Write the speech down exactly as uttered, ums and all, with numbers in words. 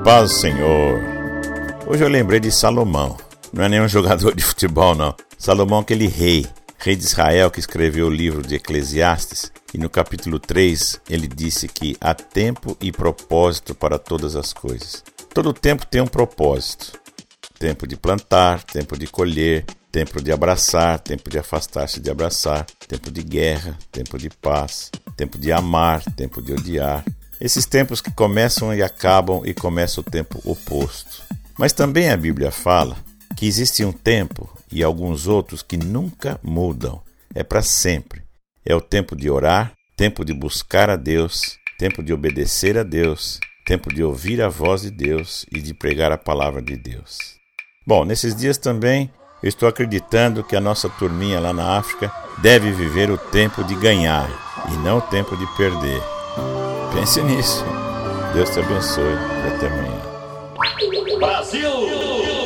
paz do Senhor. Hoje eu lembrei de Salomão. Não é nenhum jogador de futebol, não. Salomão, aquele rei, rei de Israel, que escreveu o livro de Eclesiastes. E no capítulo três, ele disse que há tempo e propósito para todas as coisas. Todo tempo tem um propósito. Tempo de plantar, tempo de colher, tempo de abraçar, tempo de afastar-se de abraçar, tempo de guerra, tempo de paz, tempo de amar, tempo de odiar. Esses tempos que começam e acabam e começa o tempo oposto. Mas também a Bíblia fala que existe um tempo e alguns outros que nunca mudam. É para sempre. É o tempo de orar, tempo de buscar a Deus, tempo de obedecer a Deus, tempo de ouvir a voz de Deus e de pregar a palavra de Deus. Bom, nesses dias também eu estou acreditando que a nossa turminha lá na África deve viver o tempo de ganhar e não o tempo de perder. Pense nisso. Deus te abençoe e até amanhã. Brasil!